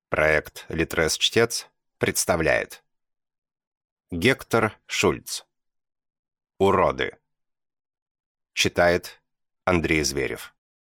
Проект «Литрес-чтец» представляет Гектор Шульц. «Уроды». Читает Андрей Зверев.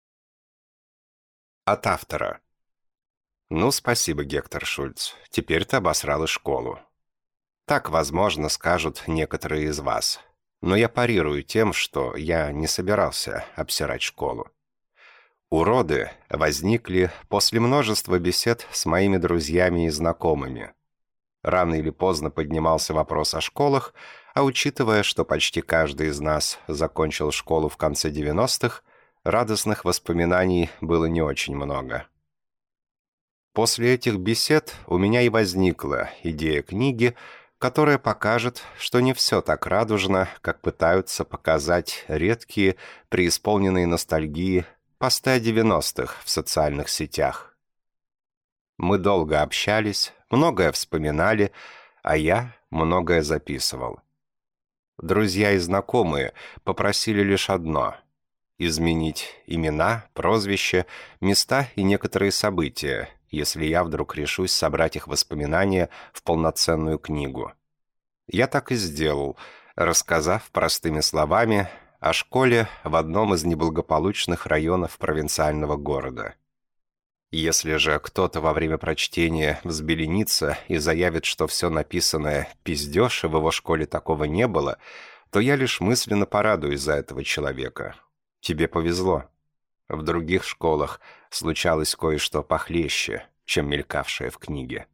От автора. Ну, спасибо, Гектор Шульц. Теперь ты обосрал и школу. Так, возможно, скажут некоторые из вас. Но я парирую тем, что я не собирался обсирать школу. «Уроды» возникли после множества бесед с моими друзьями и знакомыми. Рано или поздно поднимался вопрос о школах, а учитывая, что почти каждый из нас закончил школу в конце 90-х, радостных воспоминаний было не очень много. После этих бесед у меня и возникла идея книги, которая покажет, что не все так радужно, как пытаются показать редкие, преисполненные ностальгии посты о 90-х в социальных сетях. Мы долго общались, многое вспоминали, а я многое записывал. Друзья и знакомые попросили лишь одно — изменить имена, прозвища, места и некоторые события, если я вдруг решусь собрать их воспоминания в полноценную книгу. Я так и сделал, рассказав простыми словами о школе в одном из неблагополучных районов провинциального города. Если же кто-то во время прочтения взбеленится и заявит, что все написанное пиздеж, и в его школе такого не было, то я лишь мысленно порадуюсь за этого человека. Тебе повезло. В других школах случалось кое-что похлеще, чем мелькавшее в книге.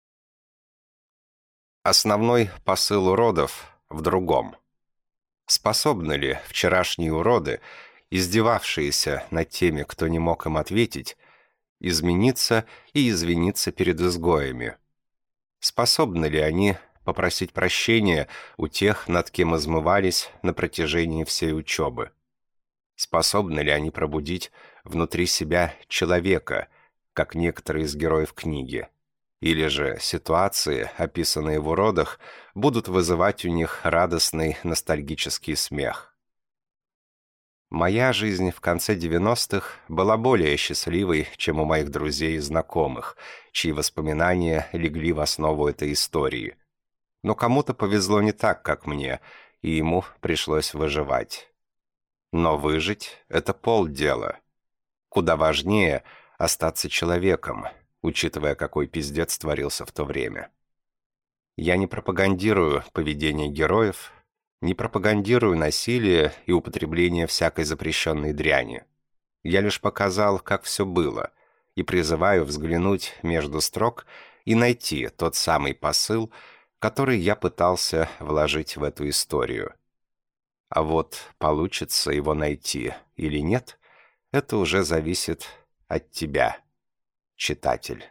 Основной посыл уродов в другом. Способны ли вчерашние уроды, издевавшиеся над теми, кто не мог им ответить, измениться и извиниться перед изгоями? Способны ли они попросить прощения у тех, над кем измывались на протяжении всей учебы? Способны ли они пробудить внутри себя человека, как некоторые из героев книги? Или же ситуации, описанные в «Уродах», будут вызывать у них радостный ностальгический смех? Моя жизнь в конце 90-х была более счастливой, чем у моих друзей и знакомых, чьи воспоминания легли в основу этой истории. Но кому-то повезло не так, как мне, и ему пришлось выживать. Но выжить — это полдела. Куда важнее остаться человеком, учитывая, какой пиздец творился в то время. Я не пропагандирую поведение героев, не пропагандирую насилие и употребление всякой запрещенной дряни. Я лишь показал, как все было, и призываю взглянуть между строк и найти тот самый посыл, который я пытался вложить в эту историю. А вот получится его найти или нет, это уже зависит от тебя, читатель.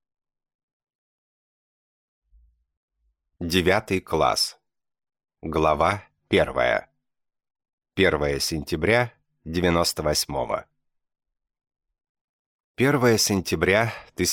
9 класс. Глава 1. 1 сентября 98-го. 1 сентября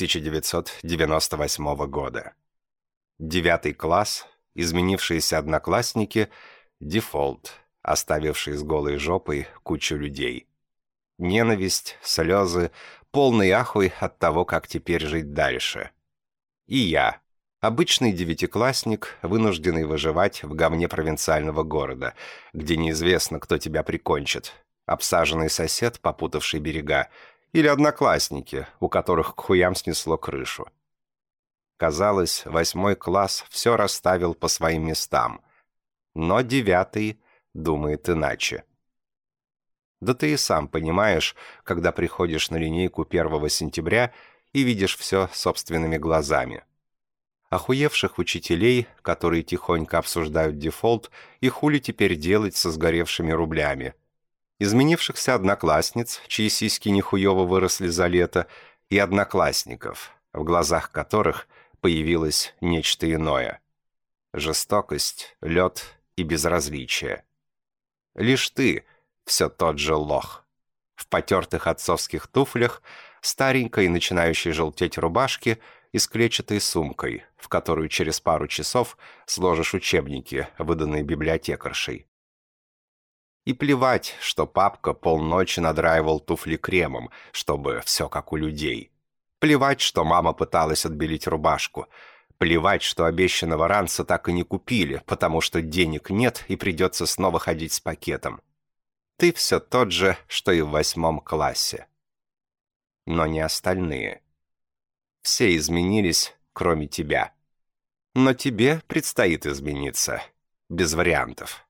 1998 года. 9 класс, изменившиеся одноклассники, дефолт, оставивший с голой жопой кучу людей. Ненависть, слезы, полный ахуй от того, как теперь жить дальше. И я, обычный девятиклассник, вынужденный выживать в говне провинциального города, где неизвестно, кто тебя прикончит, обсаженный сосед, попутавший берега, или одноклассники, у которых к хуям снесло крышу. Казалось, 8 класс все расставил по своим местам, но 9 думает иначе. Да ты и сам понимаешь, когда приходишь на линейку 1 сентября и видишь все собственными глазами. Охуевших учителей, которые тихонько обсуждают дефолт и хули теперь делать со сгоревшими рублями. Изменившихся одноклассниц, чьи сиськи нихуево выросли за лето, и одноклассников, в глазах которых появилось нечто иное. Жестокость, лед и безразличие. Лишь ты все тот же лох. В потертых отцовских туфлях, старенькой начинающей желтеть рубашке и с клетчатой сумкой, в которую через пару часов сложишь учебники, выданные библиотекаршей. И плевать, что папка полночи надраивал туфли кремом, чтобы все как у людей. Плевать, что мама пыталась отбелить рубашку. Плевать, что обещанного ранца так и не купили, потому что денег нет и придется снова ходить с пакетом. Ты все тот же, что и в 8 классе. Но не остальные. Все изменились, кроме тебя. Но тебе предстоит измениться. Без вариантов.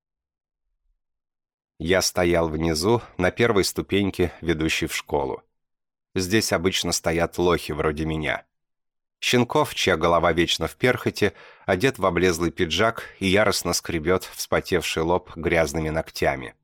Я стоял внизу, на первой ступеньке, ведущей в школу. Здесь обычно стоят лохи вроде меня. Щенков, чья голова вечно в перхоти, одет в облезлый пиджак и яростно скребет вспотевший лоб грязными ногтями.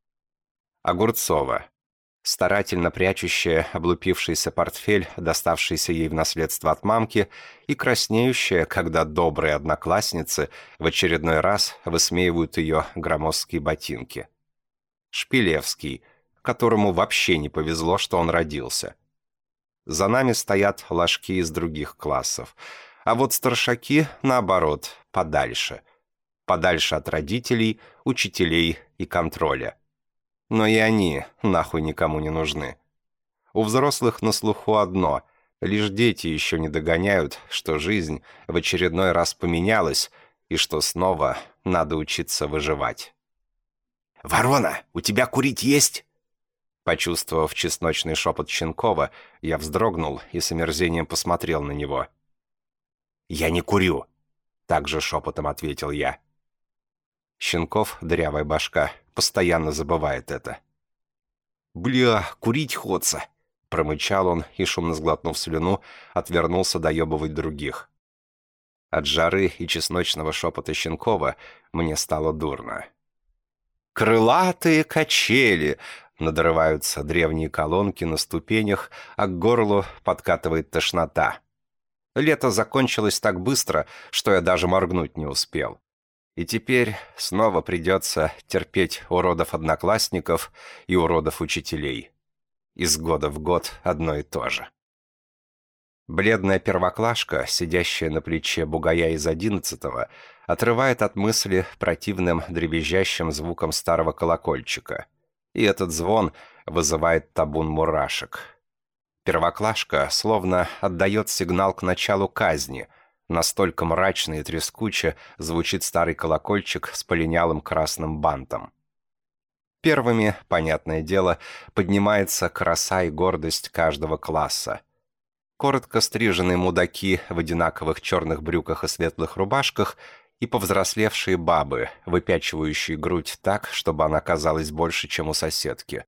Огурцова, старательно прячущая облупившийся портфель, доставшийся ей в наследство от мамки, и краснеющая, когда добрые одноклассницы в очередной раз высмеивают ее громоздкие ботинки. Шпилевский, которому вообще не повезло, что он родился. За нами стоят ложки из других классов, а вот старшаки, наоборот, подальше. Подальше от родителей, учителей и контроля. Но и они нахуй никому не нужны. У взрослых на слуху одно: лишь дети еще не догоняют, что жизнь в очередной раз поменялась и что снова надо учиться выживать. «Ворона, у тебя курить есть?» Почувствовав чесночный шепот Щенкова, я вздрогнул и с омерзением посмотрел на него. «Я не курю», — также шепотом ответил я. Щенков, дырявая башка, постоянно забывает это. «Бля, курить хочется», — промычал он и, шумно сглотнув слюну, отвернулся доебывать других. От жары и чесночного шепота Щенкова мне стало дурно. «Крылатые качели!» Надрываются древние колонки на ступенях, а к горлу подкатывает тошнота. Лето закончилось так быстро, что я даже моргнуть не успел. И теперь снова придется терпеть уродов-одноклассников и уродов-учителей. Из года в год одно и то же. Бледная первоклашка, сидящая на плече бугая из 11-го, отрывает от мысли противным дребезжащим звуком старого колокольчика. И этот звон вызывает табун мурашек. Первоклашка словно отдает сигнал к началу казни. Настолько мрачно и трескуче звучит старый колокольчик с полинялым красным бантом. Первыми, понятное дело, поднимается краса и гордость каждого класса. Коротко стриженные мудаки в одинаковых черных брюках и светлых рубашках и повзрослевшие бабы, выпячивающие грудь так, чтобы она казалась больше, чем у соседки.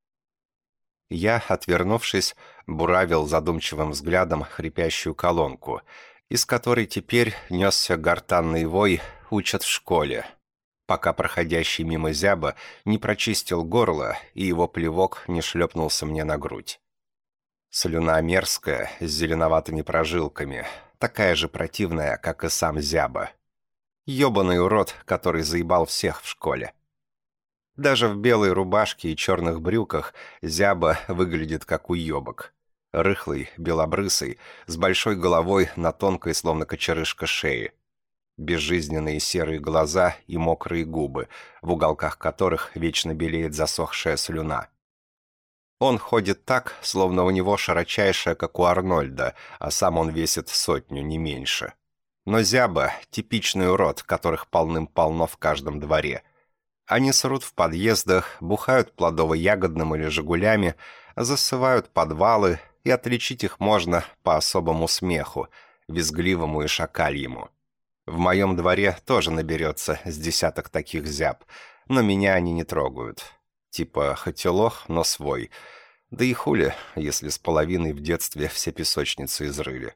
Я, отвернувшись, буравил задумчивым взглядом хрипящую колонку, из которой теперь несся гортанный вой «Учат в школе», пока проходящий мимо зяба не прочистил горло и его плевок не шлепнулся мне на грудь. Слюна мерзкая, с зеленоватыми прожилками, такая же противная, как и сам зяба. Ёбаный урод, который заебал всех в школе. Даже в белой рубашке и черных брюках зяба выглядит как уёбок. Рыхлый, белобрысый, с большой головой на тонкой, словно кочерышка, шее. Безжизненные серые глаза и мокрые губы, в уголках которых вечно белеет засохшая слюна. Он ходит так, словно у него широчайшая, как у Арнольда, а сам он весит 100, не меньше. Но зяба — типичный урод, которых полным-полно в каждом дворе. Они срут в подъездах, бухают плодово-ягодным или «Жигулями», засывают подвалы, и отличить их можно по особому смеху, визгливому и шакальему. В моем дворе тоже наберется с десяток таких зяб, но меня они не трогают. Типа хоть и лох, но свой. Да и хули, если с половиной в детстве все песочницы изрыли.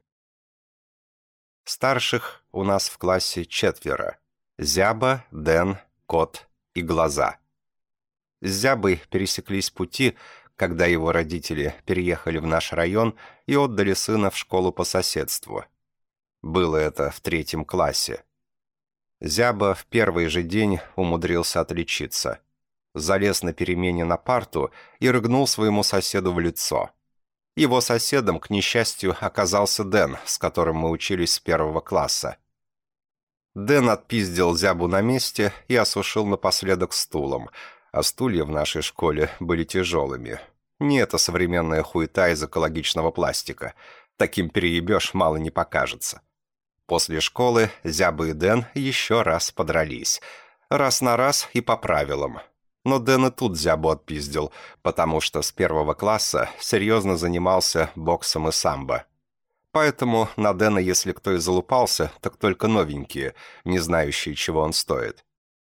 Старших у нас в классе 4. Зяба, Дэн, Кот и Глаза. С Зябой пересеклись пути, когда его родители переехали в наш район и отдали сына в школу по соседству. Было это в 3 классе. Зяба в первый же день умудрился отличиться. Залез на перемене на парту и рыгнул своему соседу в лицо. Его соседом, к несчастью, оказался Дэн, с которым мы учились с 1 класса. Дэн отпиздил Зябу на месте и осушил напоследок стулом, а стулья в нашей школе были тяжелыми. Не эта современная хуета из экологичного пластика, Таким переебешь, мало не покажется. После школы Зяба и Дэн еще раз подрались. Раз на раз и по правилам. Но Дэн и тут Зябу отпиздил, потому что с 1 класса серьезно занимался боксом и самбо. Поэтому на Дэна, если кто и залупался, так только новенькие, не знающие, чего он стоит.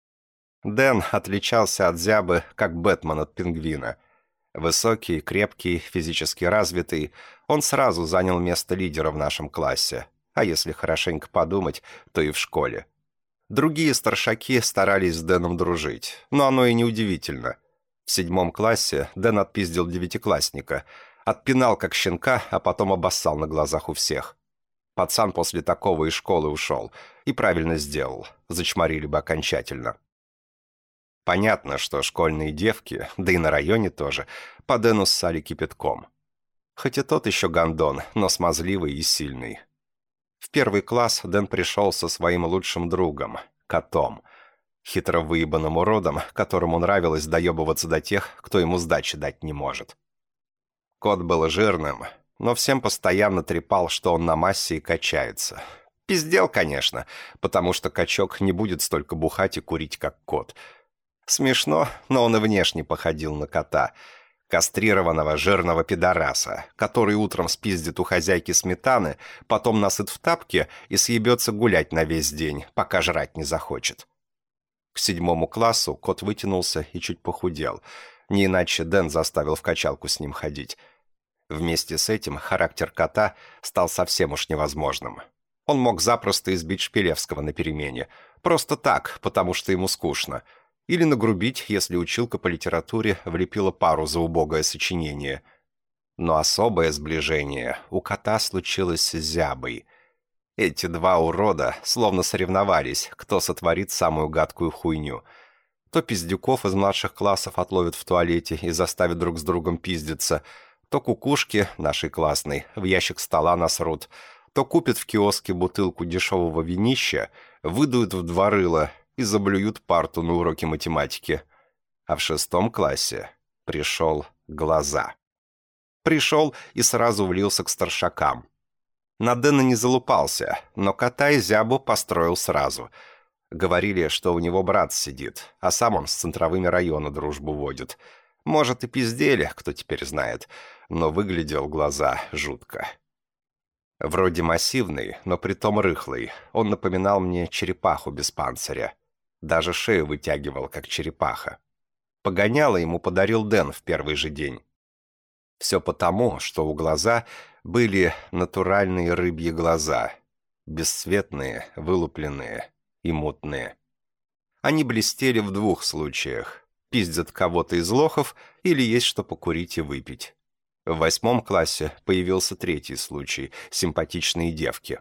Дэн отличался от Зябы, как Бэтмен от пингвина. Высокий, крепкий, физически развитый, он сразу занял место лидера в нашем классе, а если хорошенько подумать, то и в школе. Другие старшаки старались с Дэном дружить, но оно и неудивительно. В 7 классе Дэн отпиздил 9-классника, отпинал как щенка, а потом обоссал на глазах у всех. Пацан после такого из школы ушел, и правильно сделал, зачморили бы окончательно. Понятно, что школьные девки, да и на районе тоже, по Дэну ссали кипятком. Хоть и тот еще гондон, но смазливый и сильный. В 1 класс Дэн пришел со своим лучшим другом, котом. Хитро выебанным уродом, которому нравилось доебываться до тех, кто ему сдачи дать не может. Кот был жирным, но всем постоянно трепал, что он на массе и качается. Пиздел, конечно, потому что качок не будет столько бухать и курить, как кот. Смешно, но он и внешне походил на кота. Кастрированного жирного пидораса, который утром спиздит у хозяйки сметаны, потом насыт в тапке и съебется гулять на весь день, пока жрать не захочет. К 7 классу кот вытянулся и чуть похудел. Не иначе Дэн заставил в качалку с ним ходить. Вместе с этим характер кота стал совсем уж невозможным. Он мог запросто избить Шпилевского на перемене. Просто так, потому что ему скучно. Или нагрубить, если училка по литературе влепила пару за убогое сочинение. Но особое сближение у кота случилось с Зябой. Эти два урода словно соревновались, кто сотворит самую гадкую хуйню. То пиздюков из младших классов отловят в туалете и заставят друг с другом пиздиться, то кукушки, нашей классной, в ящик стола насрут, то купят в киоске бутылку дешевого винища, выдуют в 2 рыла и заблюют парту на уроке математики. А в 6 классе пришел Глаза. Пришел и сразу влился к старшакам. На Дэна не залупался, но кота и Зябу построил сразу. Говорили, что у него брат сидит, а сам он с центровыми района дружбу водит. Может, и пиздели, кто теперь знает, но выглядел Глаза жутко. Вроде массивный, но притом рыхлый, он напоминал мне черепаху без панциря. Даже шею вытягивал, как черепаха. Погоняло ему подарил Дэн в первый же день. Все потому, что у Глаза были натуральные рыбьи глаза, бесцветные, вылупленные и мутные. Они блестели в 2 случаях: пиздят кого-то из лохов или есть что покурить и выпить. В 8 классе появился 3-й случай — симпатичные девки.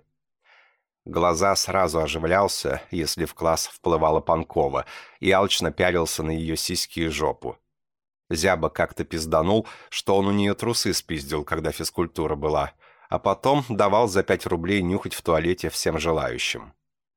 Глаза сразу оживлялся, если в класс вплывала Панкова, и алчно пялился на ее сиськи и жопу. Зяба как-то пизданул, что он у нее трусы спиздил, когда физкультура была, а потом давал за 5 рублей нюхать в туалете всем желающим.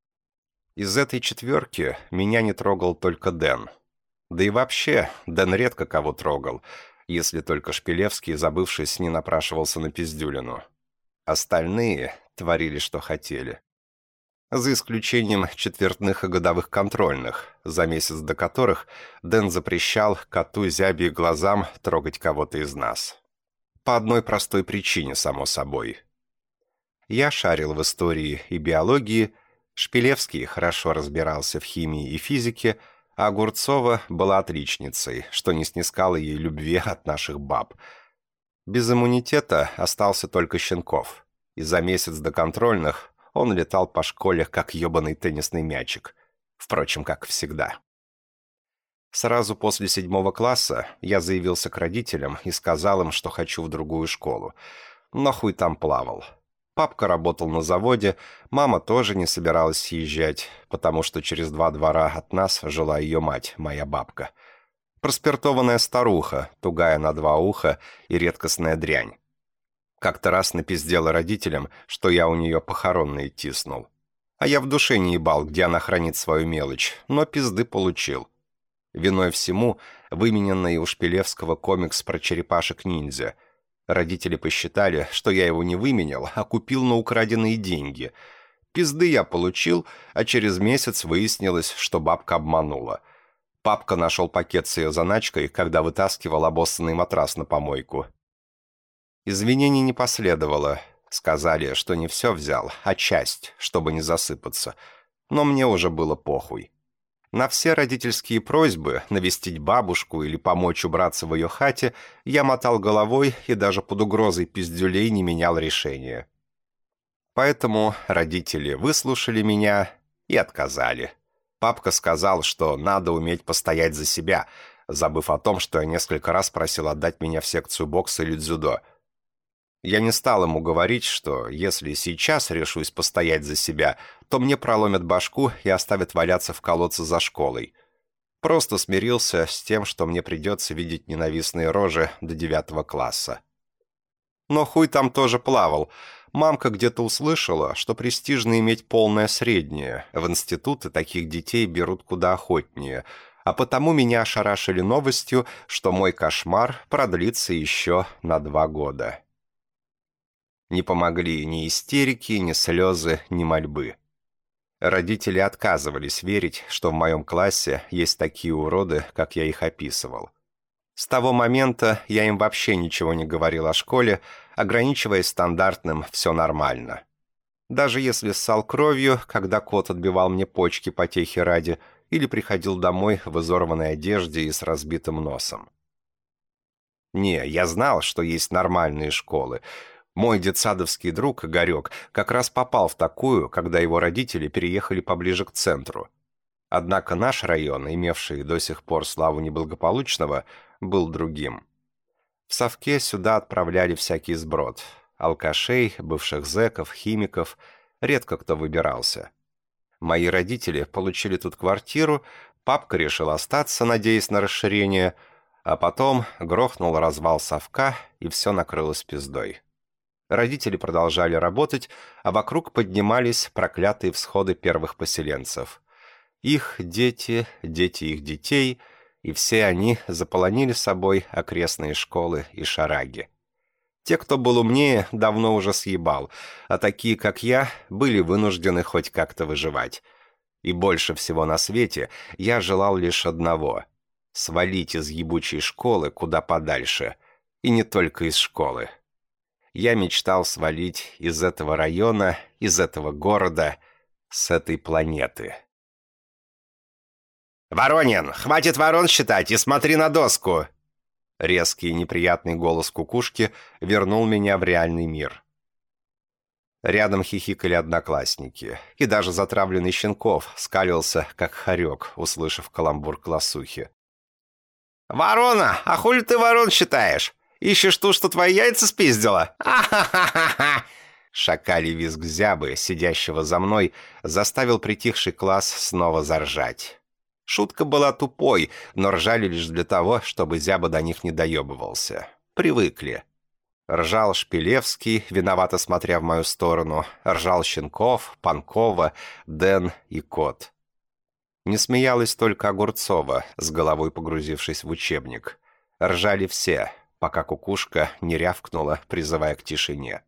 Из этой 4 меня не трогал только Дэн. Да и вообще, Дэн редко кого трогал, если только Шпилевский, забывшись, не напрашивался на пиздюлину. Остальные творили, что хотели. За исключением четвертных и годовых контрольных, за месяц до которых Дэн запрещал коту, Зябе и Глазам трогать кого-то из нас. По одной простой причине, само собой. Я шарил в истории и биологии, Шпилевский хорошо разбирался в химии и физике, а Огурцова была отличницей, что не снискало ей любви от наших баб. Без иммунитета остался только Щенков, и за месяц до контрольных он летал по школе, как ебаный теннисный мячик. Впрочем, как всегда. Сразу после 7 класса я заявился к родителям и сказал им, что хочу в другую школу. Но хуй там плавал. Папка работал на заводе, мама тоже не собиралась съезжать, потому что через 2 двора от нас жила ее мать, моя бабка. Проспиртованная старуха, тугая на 2 уха и редкостная дрянь. Как-то раз напиздела родителям, что я у нее похоронные тиснул. А я в душе не ебал, где она хранит свою мелочь, но пизды получил. Виной всему вымененный у Шпилевского комикс про черепашек-ниндзя. Родители посчитали, что я его не выменял, а купил на украденные деньги. Пизды я получил, а через месяц выяснилось, что бабка обманула. Папка нашел пакет с ее заначкой, когда вытаскивал обоссанный матрас на помойку. Извинений не последовало. Сказали, что не все взял, а часть, чтобы не засыпаться. Но мне уже было похуй. На все родительские просьбы навестить бабушку или помочь убраться в ее хате я мотал головой и даже под угрозой пиздюлей не менял решение. Поэтому родители выслушали меня и отказали. Папка сказал, что надо уметь постоять за себя, забыв о том, что я несколько раз просил отдать меня в секцию бокса или дзюдо. Я не стал ему говорить, что если сейчас решусь постоять за себя, то мне проломят башку и оставят валяться в колодце за школой. Просто смирился с тем, что мне придется видеть ненавистные рожи до 9 класса. Но хуй там тоже плавал. Мамка где-то услышала, что престижно иметь полное среднее. В институты таких детей берут куда охотнее. А потому меня ошарашили новостью, что мой кошмар продлится еще на 2 года. Не помогли ни истерики, ни слезы, ни мольбы. Родители отказывались верить, что в моем классе есть такие уроды, как я их описывал. С того момента я им вообще ничего не говорил о школе, ограничиваясь стандартным «все нормально». Даже если ссал кровью, когда кот отбивал мне почки потехи ради, или приходил домой в изорванной одежде и с разбитым носом. Не, я знал, что есть нормальные школы. Мой детсадовский друг, Игорек, как раз попал в такую, когда его родители переехали поближе к центру. Однако наш район, имевший до сих пор славу неблагополучного, был другим. В совке сюда отправляли всякий сброд. Алкашей, бывших зэков, химиков. Редко кто выбирался. Мои родители получили тут квартиру, папка решил остаться, надеясь на расширение, а потом грохнул развал совка, и все накрылось пиздой. Родители продолжали работать, а вокруг поднимались проклятые всходы первых поселенцев. Их дети, дети их детей, и все они заполонили собой окрестные школы и шараги. Те, кто был умнее, давно уже съебал, а такие, как я, были вынуждены хоть как-то выживать. И больше всего на свете я желал лишь одного — свалить из ебучей школы куда подальше. И не только из школы. Я мечтал свалить из этого района, из этого города, с этой планеты. «Воронин, хватит ворон считать и смотри на доску!» Резкий и неприятный голос кукушки вернул меня в реальный мир. Рядом хихикали одноклассники, и даже затравленный Щенков скалился, как хорек, услышав каламбур классухи. «Ворона, а хули ты ворон считаешь? Ищешь ту, что твои яйца спиздила? А-ха-ха-ха-ха!» Шакалий визг зябы, сидящего за мной, заставил притихший класс снова заржать. Шутка была тупой, но ржали лишь для того, чтобы зяба до них не доебывался. Привыкли. Ржал Шпилевский, виновато смотря в мою сторону. Ржал Щенков, Панкова, Дэн и Кот. Не смеялась только Огурцова, с головой погрузившись в учебник. Ржали все, пока кукушка не рявкнула, призывая к тишине.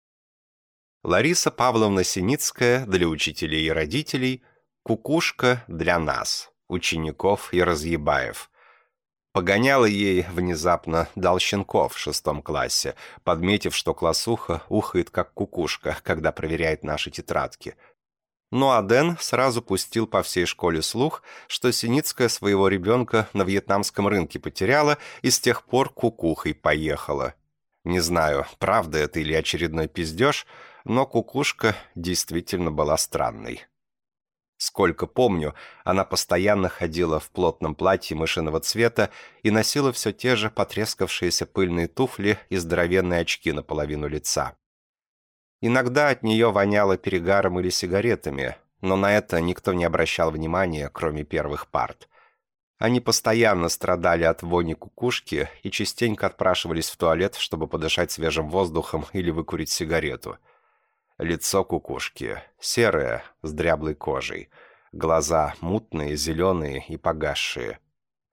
Лариса Павловна Синицкая для учителей и родителей, кукушка для нас, учеников и разъебаев. Погоняла ей внезапно дал Щенков в 6 классе, подметив, что классуха ухает как кукушка, когда проверяет наши тетрадки. Ну а Дэн сразу пустил по всей школе слух, что Синицкая своего ребенка на вьетнамском рынке потеряла и с тех пор кукухой поехала. Не знаю, правда это или очередной пиздеж, но кукушка действительно была странной. Сколько помню, она постоянно ходила в плотном платье мышиного цвета и носила все те же потрескавшиеся пыльные туфли и здоровенные очки наполовину лица. Иногда от нее воняло перегаром или сигаретами, но на это никто не обращал внимания, кроме первых парт. Они постоянно страдали от вони кукушки и частенько отпрашивались в туалет, чтобы подышать свежим воздухом или выкурить сигарету. Лицо кукушки серое, с дряблой кожей, глаза мутные, зеленые и погасшие.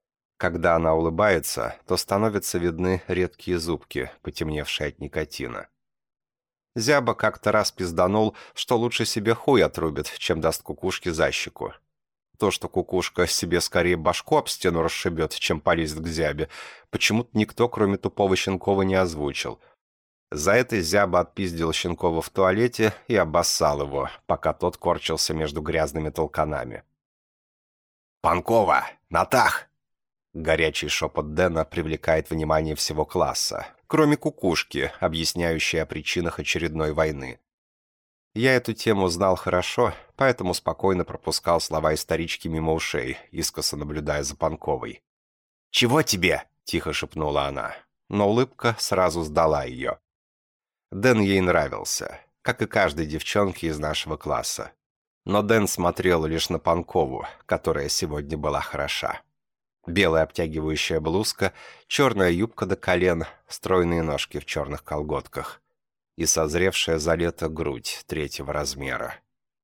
Когда она улыбается, то становятся видны редкие зубки, потемневшие от никотина. Зяба как-то раз пизданул, что лучше себе хуй отрубит, чем даст кукушке за щеку. То, что кукушка себе скорее башку об стену расшибет, чем полезет к зябе, почему-то никто, кроме тупого Щенкова, не озвучил. За это зяба отпиздил Щенкова в туалете и обоссал его, пока тот корчился между грязными толканами. «Панкова! Натах!» Горячий шепот Дэна привлекает внимание всего класса, кроме кукушки, объясняющей о причинах очередной войны. Я эту тему знал хорошо, поэтому спокойно пропускал слова исторички мимо ушей, искоса наблюдая за Панковой. «Чего тебе?» – тихо шепнула она, но улыбка сразу сдала ее. Дэн ей нравился, как и каждой девчонке из нашего класса. Но Дэн смотрел лишь на Панкову, которая сегодня была хороша. Белая обтягивающая блузка, черная юбка до колен, стройные ножки в черных колготках и созревшая за лето грудь 3-го размера.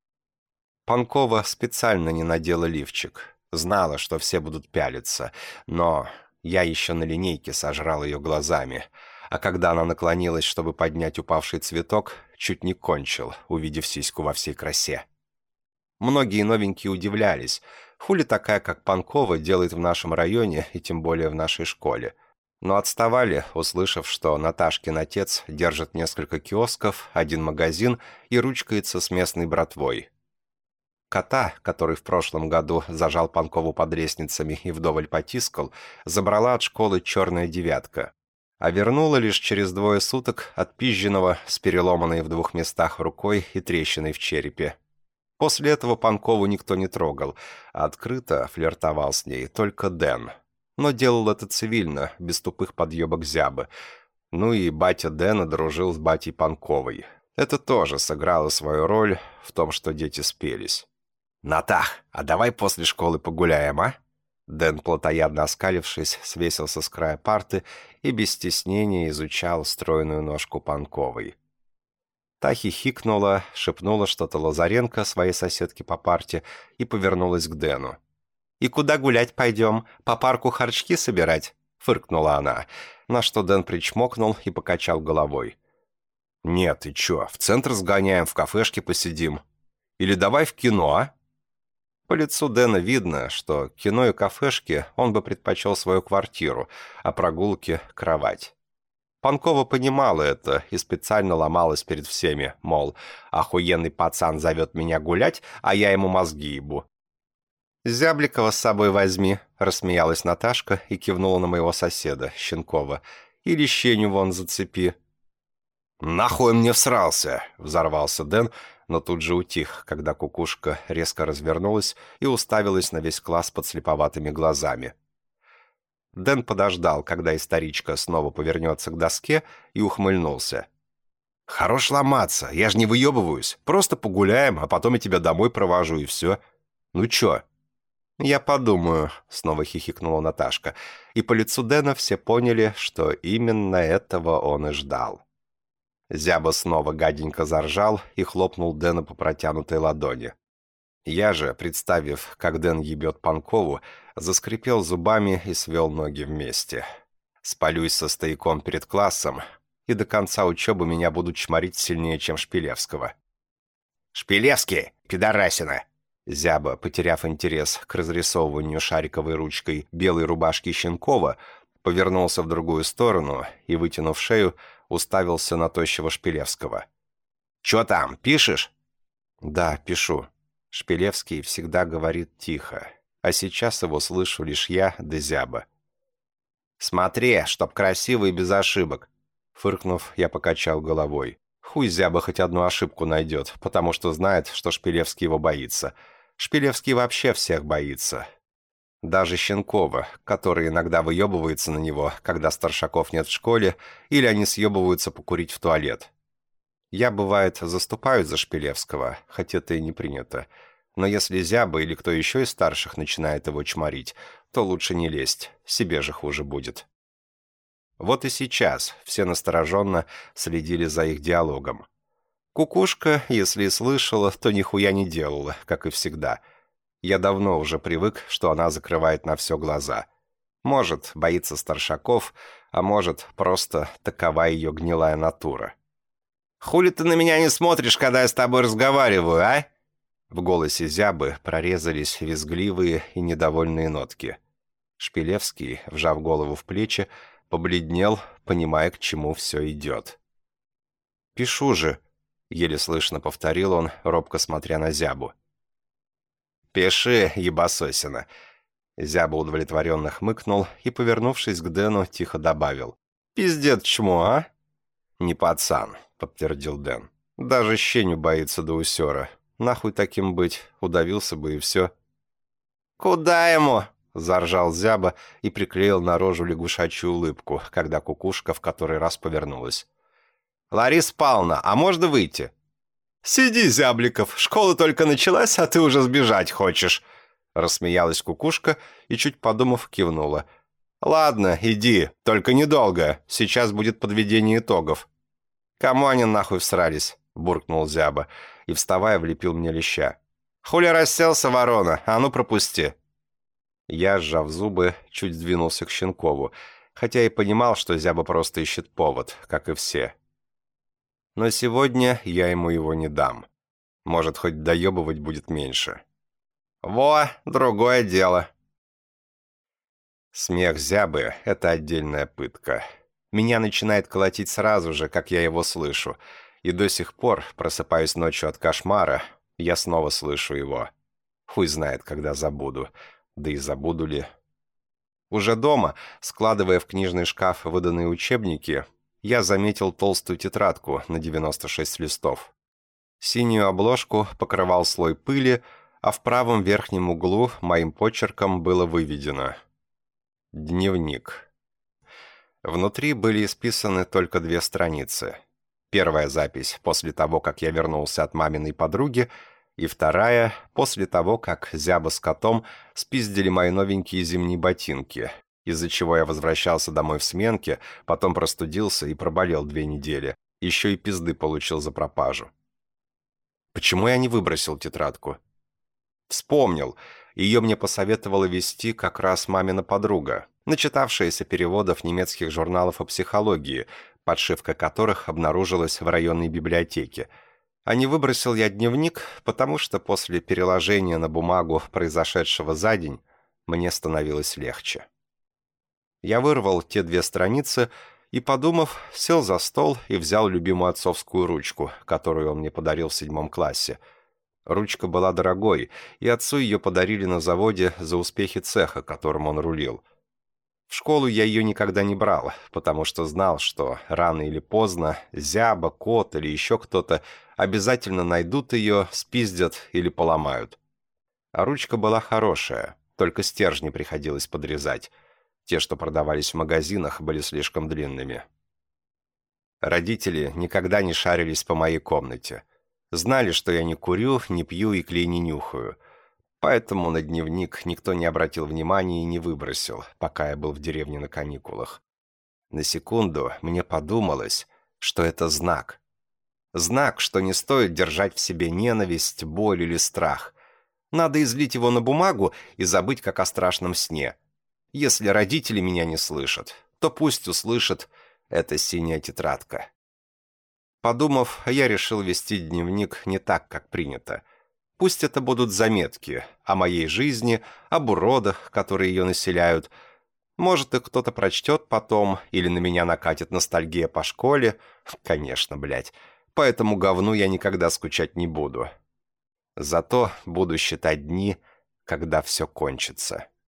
Панкова специально не надела лифчик, знала, что все будут пялиться, но я еще на линейке сожрал ее глазами, а когда она наклонилась, чтобы поднять упавший цветок, чуть не кончил, увидев сиську во всей красе. Многие новенькие удивлялись, хули такая, как Панкова, делает в нашем районе и тем более в нашей школе. Но отставали, услышав, что Наташкин отец держит несколько киосков, 1 магазин и ручкается с местной братвой. Кота, который в прошлом году зажал Панкову под лестницами и вдоволь потискал, забрала от школы черная 9, а вернула лишь через 2 суток отпизженного с переломанной в 2 местах рукой и трещиной в черепе. После этого Панкову никто не трогал, а открыто флиртовал с ней только Дэн. Но делал это цивильно, без тупых подъебок зябы. Ну и батя Дэна дружил с батей Панковой. Это тоже сыграло свою роль в том, что дети спелись. «Натах, а давай после школы погуляем, а?» Дэн, плотоядно оскалившись, свесился с края парты и без стеснения изучал стройную ножку Панковой. Та хихикнула, шепнула что-то Лазаренко, своей соседке по парте, и повернулась к Дэну. «И куда гулять пойдем? По парку харчки собирать?» — фыркнула она, на что Дэн причмокнул и покачал головой. «Нет, ты чё, в центр сгоняем, в кафешке посидим. Или давай в кино, а?» По лицу Дэна видно, что кино и кафешки он бы предпочел свою квартиру, а прогулки — кровать. Панкова понимала это и специально ломалась перед всеми, мол, охуенный пацан зовет меня гулять, а я ему мозги ебу. «Зябликова с собой возьми», — рассмеялась Наташка и кивнула на моего соседа, Щенкова. «Или щеню вон зацепи». «Нахуй он мне всрался!» — взорвался Дэн, но тут же утих, когда кукушка резко развернулась и уставилась на весь класс подслеповатыми глазами. Дэн подождал, когда историчка снова повернется к доске, и ухмыльнулся. «Хорош ломаться, я же не выебываюсь. Просто погуляем, а потом я тебя домой провожу, и все. Ну чё?» «Я подумаю», — снова хихикнула Наташка, и по лицу Дэна все поняли, что именно этого он и ждал. Зяба снова гаденько заржал и хлопнул Дэна по протянутой ладони. Я же, представив, как Дэн ебет Панкову, заскрипел зубами и свел ноги вместе. Спалюсь со стояком перед классом, и до конца учебы меня будут чморить сильнее, чем Шпилевского. «Шпилевский, пидорасина!» Зяба, потеряв интерес к разрисовыванию шариковой ручкой белой рубашки Щенкова, повернулся в другую сторону и, вытянув шею, уставился на тощего Шпилевского. «Чё там, пишешь?» «Да, пишу». Шпилевский всегда говорит тихо, а сейчас его слышу лишь я да Зяба. «Смотри, чтоб красиво и без ошибок!» Фыркнув, я покачал головой. Хуй Зяба хоть одну ошибку найдет, потому что знает, что Шпилевский его боится. Шпилевский вообще всех боится. Даже Щенкова, который иногда выебывается на него, когда старшаков нет в школе, или они съебываются покурить в туалет. Я, бывает, заступаюсь за Шпилевского, хоть это и не принято. Но если Зяба или кто еще из старших начинает его чморить, то лучше не лезть, себе же хуже будет. Вот и сейчас все настороженно следили за их диалогом. Кукушка, если и слышала, то нихуя не делала, как и всегда. Я давно уже привык, что она закрывает на все глаза. Может, боится старшаков, а может, просто такова ее гнилая натура. «Хули ты на меня не смотришь, когда я с тобой разговариваю, а?» В голосе Зябы прорезались визгливые и недовольные нотки. Шпилевский, вжав голову в плечи, побледнел, понимая, к чему все идет. «Пишу же», — еле слышно повторил он, робко смотря на Зябу. «Пиши, ебасосина». Зяба удовлетворенно хмыкнул и, повернувшись к Дэну, тихо добавил. «Пиздец чмо, а?» «Не пацан», — подтвердил Дэн. «Даже щеню боится до усера. Нахуй таким быть, удавился бы и все». «Куда ему?» — заржал Зяба и приклеил на рожу лягушачью улыбку, когда кукушка в который раз повернулась. «Лариса Павловна, а можно выйти?» «Сиди, Зябликов, школа только началась, а ты уже сбежать хочешь!» Рассмеялась кукушка и, чуть подумав, кивнула. «Ладно, иди, только недолго, сейчас будет подведение итогов». «Кому они нахуй всрались?» — буркнул Зяба и, вставая, влепил мне леща. «Хули расселся, ворона, а ну пропусти!» Я, сжав зубы, чуть сдвинулся к Щенкову, хотя и понимал, что Зяба просто ищет повод, как и все. Но сегодня я ему его не дам. Может, хоть доебывать будет меньше. «Во, другое дело!» Смех Зябы — это отдельная пытка. Меня начинает колотить сразу же, как я его слышу, и до сих пор, просыпаюсь ночью от кошмара, я снова слышу его. Хуй знает, когда забуду. Да и забуду ли. Уже дома, складывая в книжный шкаф выданные учебники, я заметил толстую тетрадку на 96 листов. Синюю обложку покрывал слой пыли, а в правом верхнем углу моим почерком было выведено «Дневник». Внутри были исписаны только 2 страницы. Первая запись после того, как я вернулся от маминой подруги, и вторая после того, как Зяба с котом спиздили мои новенькие зимние ботинки, из-за чего я возвращался домой в сменке, потом простудился и проболел 2 недели. Еще и пизды получил за пропажу. Почему я не выбросил тетрадку? Вспомнил. Ее мне посоветовала вести как раз мамина подруга, начитавшаяся переводов немецких журналов о психологии, подшивка которых обнаружилась в районной библиотеке. А не выбросил я дневник, потому что после переложения на бумагу произошедшего за день мне становилось легче. Я вырвал те 2 страницы и, подумав, сел за стол и взял любимую отцовскую ручку, которую он мне подарил в 7 классе. Ручка была дорогой, и отцу ее подарили на заводе за успехи цеха, которым он рулил. В школу я ее никогда не брал, потому что знал, что рано или поздно Зяба, кот или еще кто-то обязательно найдут ее, спиздят или поломают. А ручка была хорошая, только стержни приходилось подрезать. Те, что продавались в магазинах, были слишком длинными. Родители никогда не шарились по моей комнате. Знали, что я не курю, не пью и клей не нюхаю. Поэтому на дневник никто не обратил внимания и не выбросил, пока я был в деревне на каникулах. На секунду мне подумалось, что это знак. Знак, что не стоит держать в себе ненависть, боль или страх. Надо излить его на бумагу и забыть, как о страшном сне. Если родители меня не слышат, то пусть услышат «это синяя тетрадка». Подумав, я решил вести дневник не так, как принято. Пусть это будут заметки о моей жизни, об уродах, которые ее населяют. Может, их кто-то прочтет потом, или на меня накатит ностальгия по школе. Конечно, блядь. По этому говну я никогда скучать не буду. Зато буду считать дни, когда все кончится.